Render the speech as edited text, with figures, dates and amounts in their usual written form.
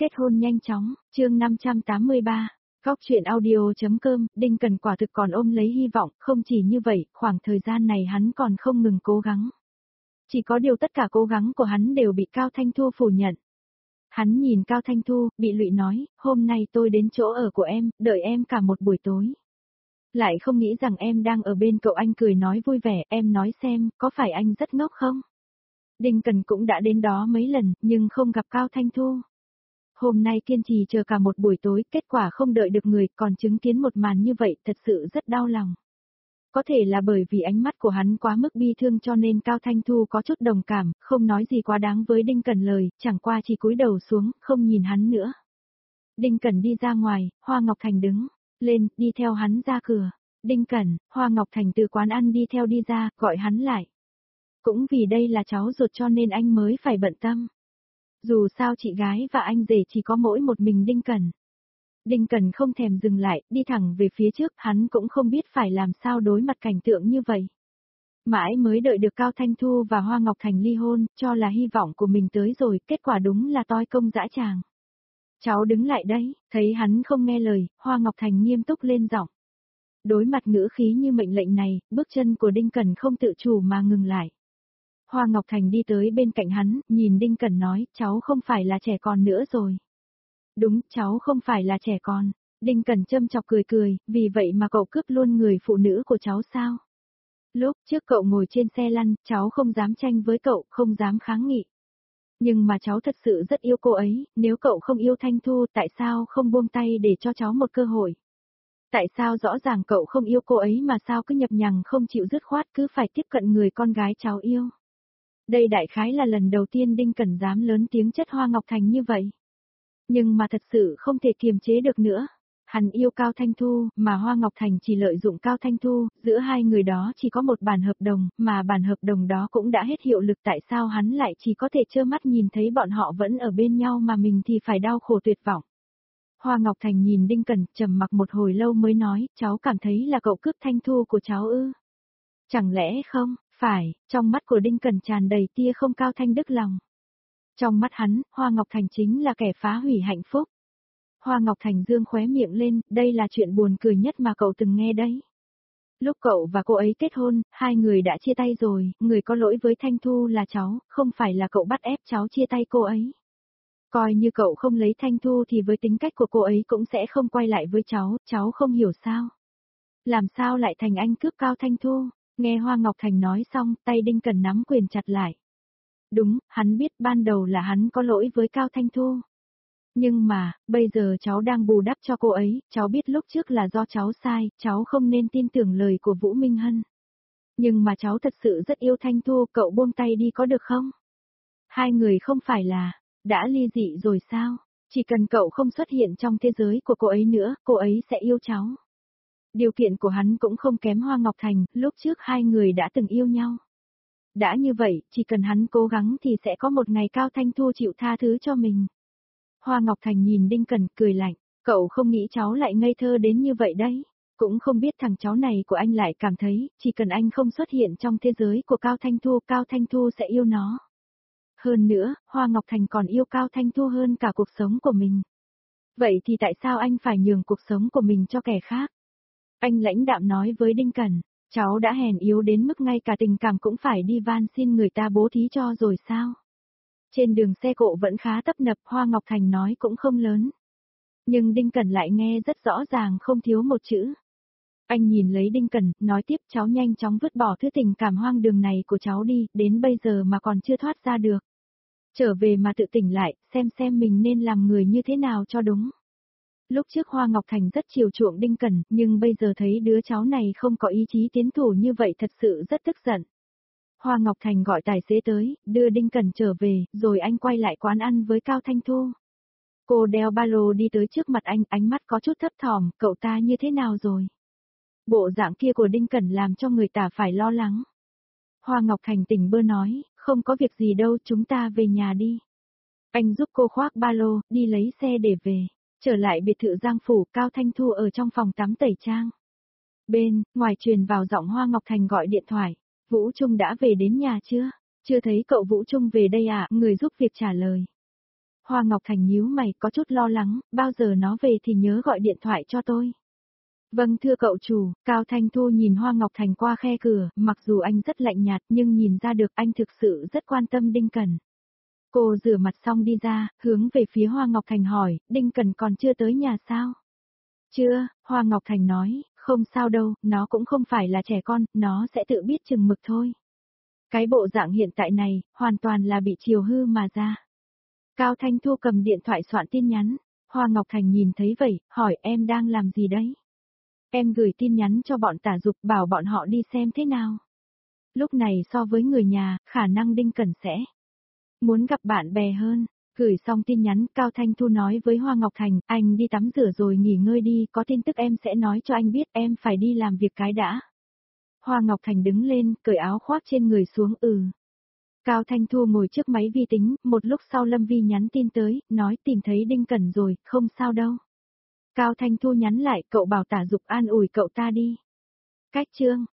kết hôn nhanh chóng, chương 583. Góc truyện audio.com, Đinh Cần quả thực còn ôm lấy hy vọng, không chỉ như vậy, khoảng thời gian này hắn còn không ngừng cố gắng. Chỉ có điều tất cả cố gắng của hắn đều bị Cao Thanh Thu phủ nhận. Hắn nhìn Cao Thanh Thu, bị lụy nói, hôm nay tôi đến chỗ ở của em, đợi em cả một buổi tối. Lại không nghĩ rằng em đang ở bên cậu. Anh cười nói vui vẻ, em nói xem, có phải anh rất ngốc không? Đinh Cần cũng đã đến đó mấy lần, nhưng không gặp Cao Thanh Thu. Hôm nay kiên trì chờ cả một buổi tối, kết quả không đợi được người, còn chứng kiến một màn như vậy, thật sự rất đau lòng. Có thể là bởi vì ánh mắt của hắn quá mức bi thương cho nên Cao Thanh Thu có chút đồng cảm, không nói gì quá đáng với Đinh Cần lời, chẳng qua chỉ cúi đầu xuống, không nhìn hắn nữa. Đinh Cần đi ra ngoài, Hoa Ngọc Thành đứng lên, đi theo hắn ra cửa. Đinh Cần, Hoa Ngọc Thành từ quán ăn đi theo đi ra, gọi hắn lại. Cũng vì đây là cháu ruột cho nên anh mới phải bận tâm. Dù sao chị gái và anh rể chỉ có mỗi một mình Đinh Cần. Đinh Cần không thèm dừng lại, đi thẳng về phía trước, hắn cũng không biết phải làm sao đối mặt cảnh tượng như vậy. Mãi mới đợi được Cao Thanh Thu và Hoa Ngọc Thành ly hôn, cho là hy vọng của mình tới rồi, kết quả đúng là toi công dã tràng. Cháu đứng lại đấy, thấy hắn không nghe lời, Hoa Ngọc Thành nghiêm túc lên giọng. Đối mặt ngữ khí như mệnh lệnh này, bước chân của Đinh Cần không tự chủ mà ngừng lại. Hoa Ngọc Thành đi tới bên cạnh hắn, nhìn Đinh Cần nói, cháu không phải là trẻ con nữa rồi. Đúng, cháu không phải là trẻ con. Đinh Cần châm chọc cười cười, vì vậy mà cậu cướp luôn người phụ nữ của cháu sao? Lúc trước cậu ngồi trên xe lăn, cháu không dám tranh với cậu, không dám kháng nghị. Nhưng mà cháu thật sự rất yêu cô ấy, nếu cậu không yêu Thanh Thu, tại sao không buông tay để cho cháu một cơ hội? Tại sao rõ ràng cậu không yêu cô ấy mà sao cứ nhập nhằng không chịu dứt khoát cứ phải tiếp cận người con gái cháu yêu? Đây đại khái là lần đầu tiên Đinh Cần dám lớn tiếng chất Hoa Ngọc Thành như vậy. Nhưng mà thật sự không thể kiềm chế được nữa. Hắn yêu Cao Thanh Thu, mà Hoa Ngọc Thành chỉ lợi dụng Cao Thanh Thu, giữa hai người đó chỉ có một bản hợp đồng, mà bản hợp đồng đó cũng đã hết hiệu lực, tại sao hắn lại chỉ có thể trơ mắt nhìn thấy bọn họ vẫn ở bên nhau mà mình thì phải đau khổ tuyệt vọng. Hoa Ngọc Thành nhìn Đinh Cần, trầm mặc một hồi lâu mới nói, cháu cảm thấy là cậu cướp Thanh Thu của cháu ư? Chẳng lẽ không, phải, trong mắt của Đinh Cần tràn đầy tia không Cao Thanh Đức lòng. Trong mắt hắn, Hoa Ngọc Thành chính là kẻ phá hủy hạnh phúc. Hoa Ngọc Thành dương khóe miệng lên, đây là chuyện buồn cười nhất mà cậu từng nghe đấy. Lúc cậu và cô ấy kết hôn, hai người đã chia tay rồi, người có lỗi với Thanh Thu là cháu, không phải là cậu bắt ép cháu chia tay cô ấy. Coi như cậu không lấy Thanh Thu thì với tính cách của cô ấy cũng sẽ không quay lại với cháu không hiểu sao. Làm sao lại thành anh cướp Cao Thanh Thu? Nghe Hoa Ngọc Thành nói xong, tay Đinh Cần nắm quyền chặt lại. Đúng, hắn biết ban đầu là hắn có lỗi với Cao Thanh Thu. Nhưng mà, bây giờ cháu đang bù đắp cho cô ấy, cháu biết lúc trước là do cháu sai, cháu không nên tin tưởng lời của Vũ Minh Hân. Nhưng mà cháu thật sự rất yêu Thanh Thu, cậu buông tay đi có được không? Hai người không phải là, đã ly dị rồi sao? Chỉ cần cậu không xuất hiện trong thế giới của cô ấy nữa, cô ấy sẽ yêu cháu. Điều kiện của hắn cũng không kém Hoa Ngọc Thành, lúc trước hai người đã từng yêu nhau. Đã như vậy, chỉ cần hắn cố gắng thì sẽ có một ngày Cao Thanh Thu chịu tha thứ cho mình. Hoa Ngọc Thành nhìn Đinh Cần, cười lạnh, cậu không nghĩ cháu lại ngây thơ đến như vậy đấy. Cũng không biết thằng cháu này của anh lại cảm thấy, chỉ cần anh không xuất hiện trong thế giới của Cao Thanh Thu sẽ yêu nó. Hơn nữa, Hoa Ngọc Thành còn yêu Cao Thanh Thu hơn cả cuộc sống của mình. Vậy thì tại sao anh phải nhường cuộc sống của mình cho kẻ khác? Anh lãnh đạm nói với Đinh Cần, cháu đã hèn yếu đến mức ngay cả tình cảm cũng phải đi van xin người ta bố thí cho rồi sao? Trên đường xe cộ vẫn khá tấp nập, Hoa Ngọc Thành nói cũng không lớn. Nhưng Đinh Cần lại nghe rất rõ ràng không thiếu một chữ. Anh nhìn lấy Đinh Cần, nói tiếp cháu nhanh chóng vứt bỏ thứ tình cảm hoang đường này của cháu đi, đến bây giờ mà còn chưa thoát ra được. Trở về mà tự tỉnh lại, xem mình nên làm người như thế nào cho đúng. Lúc trước Hoa Ngọc Thành rất chiều chuộng Đinh Cần, nhưng bây giờ thấy đứa cháu này không có ý chí tiến thủ như vậy thật sự rất tức giận. Hoa Ngọc Thành gọi tài xế tới, đưa Đinh Cần trở về, rồi anh quay lại quán ăn với Cao Thanh Thu. Cô đeo ba lô đi tới trước mặt anh, ánh mắt có chút thấp thỏm, cậu ta như thế nào rồi? Bộ dạng kia của Đinh Cần làm cho người ta phải lo lắng. Hoa Ngọc Thành tỉnh bơ nói, không có việc gì đâu, chúng ta về nhà đi. Anh giúp cô khoác ba lô, đi lấy xe để về. Trở lại biệt thự Giang Phủ, Cao Thanh Thu ở trong phòng tắm tẩy trang. Bên, ngoài truyền vào giọng Hoa Ngọc Thành gọi điện thoại. Vũ Trung đã về đến nhà chưa? Chưa thấy cậu Vũ Trung về đây à? Người giúp việc trả lời. Hoa Ngọc Thành nhíu mày có chút lo lắng, bao giờ nó về thì nhớ gọi điện thoại cho tôi. Vâng thưa cậu chủ, Cao Thanh Thu nhìn Hoa Ngọc Thành qua khe cửa, mặc dù anh rất lạnh nhạt nhưng nhìn ra được anh thực sự rất quan tâm Đinh Cẩn. Cô rửa mặt xong đi ra, hướng về phía Hoa Ngọc Thành hỏi, Đinh Cẩn còn chưa tới nhà sao? Chưa, Hoa Ngọc Thành nói, không sao đâu, nó cũng không phải là trẻ con, nó sẽ tự biết chừng mực thôi. Cái bộ dạng hiện tại này, hoàn toàn là bị chiều hư mà ra. Cao Thanh Thu cầm điện thoại soạn tin nhắn, Hoa Ngọc Thành nhìn thấy vậy, hỏi em đang làm gì đấy? Em gửi tin nhắn cho bọn Tả Dục bảo bọn họ đi xem thế nào. Lúc này so với người nhà, khả năng Đinh Cẩn sẽ muốn gặp bạn bè hơn. Gửi xong tin nhắn, Cao Thanh Thu nói với Hoa Ngọc Thành, anh đi tắm rửa rồi nghỉ ngơi đi, có tin tức em sẽ nói cho anh biết, em phải đi làm việc cái đã. Hoa Ngọc Thành đứng lên, cởi áo khoác trên người xuống Cao Thanh Thu ngồi trước máy vi tính, một lúc sau Lâm Vi nhắn tin tới, nói tìm thấy Đinh Cẩn rồi, không sao đâu. Cao Thanh Thu nhắn lại, cậu bảo Tả Dục an ủi cậu ta đi. Cách chương